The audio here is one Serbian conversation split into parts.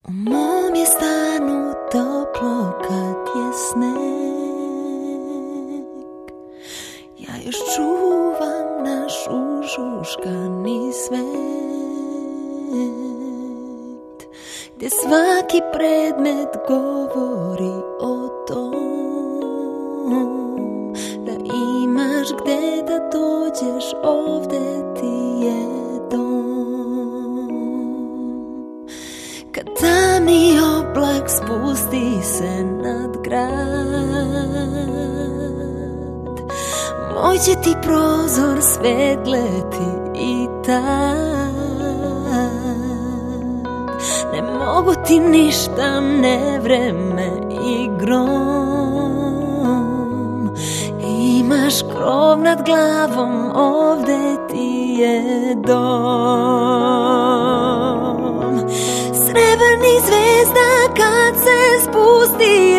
U mom je stanu toplo kad je sneg. Ja još čuvam naš ušuškani svet, gdje svaki predmet govori o tom da imaš gdje da dođeš, ovdje ti je dom. Kad tamni oblak spusti se nad grad, moj će ti prozor svedleti i tad. Ne mogu ti ništa, ne vreme i grom. Imaš krov nad glavom, ovdje ti je dom. Srebrni zvezda kad se spusti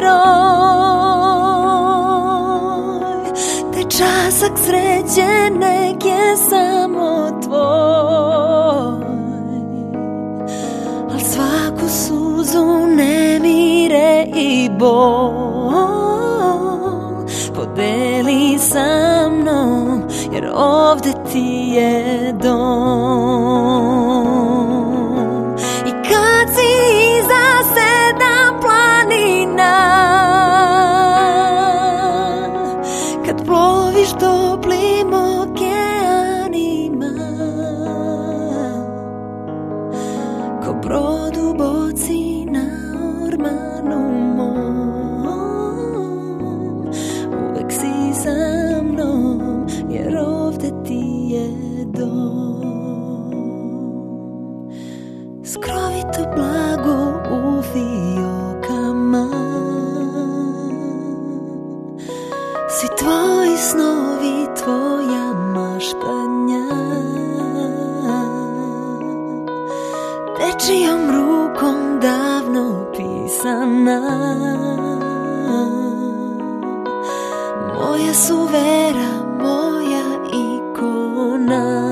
roj, te časak sreće nek je samo tvoj. Al svaku suzu, nemire i bol podeli sa mnom, jer ovdje ti je dom. Kad si iza 7 planina, kad ploviš toplim okeanima, ko brod u boci na ormanu mom, uvek si sa mnom, jer ovdje ti je dom. Skrovito blago u fiokama, svi tvoji snovi, tvoja maštanja, dečijom rukom davno pisana. Moja su vera, moja ikona.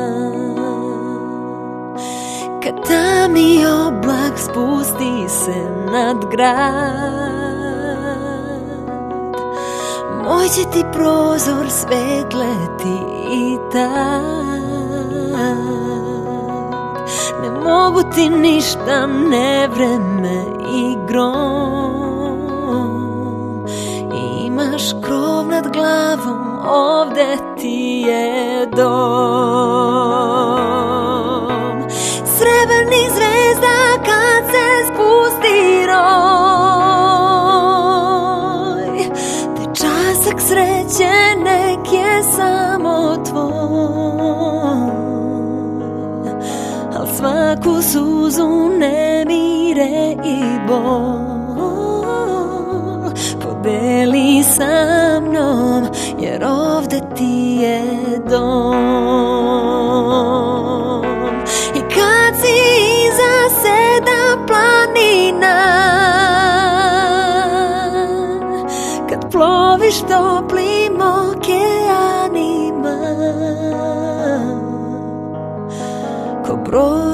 Kad tamni oblak spusti se nad grad, moj će ti prozor svedleti i tad. Ne mogu ti ništa, ne vreme i grom. Imaš krov nad glavom, ovdje ti je dom. Srebrni zvezda kad se spusti roj, te časak sreće nek je samo tvoj. Al svaku suzu, nemire i bol podeli sa mnom, jer ovdje ti je dom. I kad si iza 7 planina, kad ploviš toplim okeanima, ko brod